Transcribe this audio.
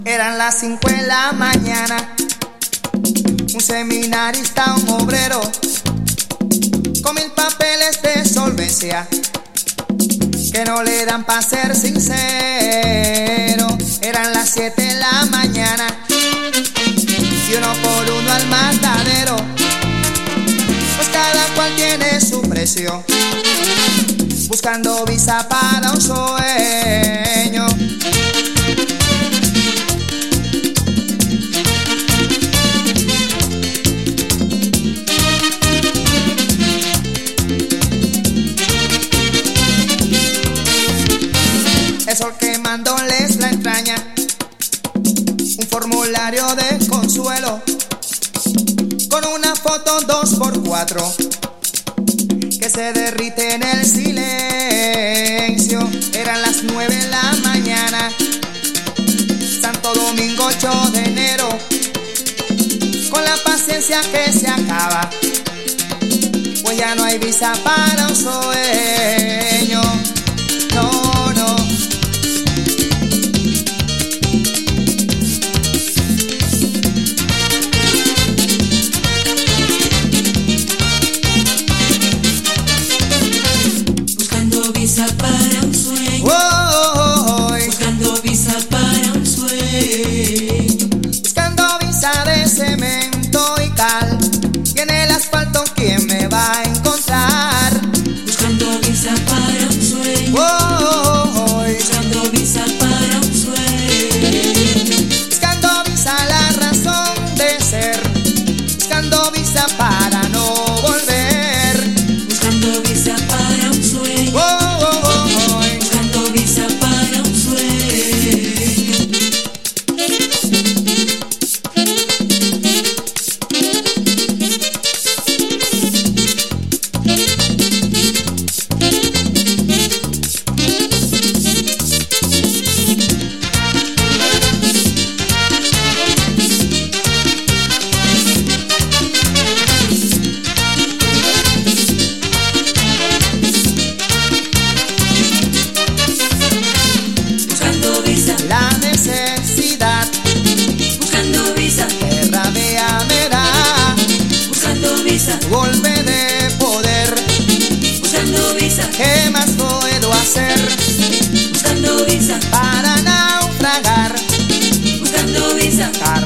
Eran las 5 de la mañana, un seminarista, un obrero, con 1000 papeles de solvencia, que no le dan pa' ser sincero. Eran las 7 de la mañana, y uno por uno al matadero, pues cada cual tiene su precio, buscando visa para un sueño. El sol quemándoles la entraña, un formulario de consuelo, con una foto 2x4 que se derrite en el silencio. Eran las 9 de la mañana, Santo Domingo 8 de enero, con la paciencia que se acaba, pues ya no hay visa para un sueño. No, no. Buscando visa para un sueño. Buscando visa para un sueño. Buscando visa de cemento y cal, y en el asfalto ¿quién me va a encontrar? Buscando visa para un sueño. Buscando visa para un sueño. Buscando visa la razón de ser, buscando visa para no volver. Buscando visa para un sueño. Buscando visa para un sueño. Buscando visa, La necesidad, buscando visa, que rabia me da, buscando visa, golpe de poder. buscando visa, ¿Qué más puedo hacer buscando visa, para naufragar? buscando visa,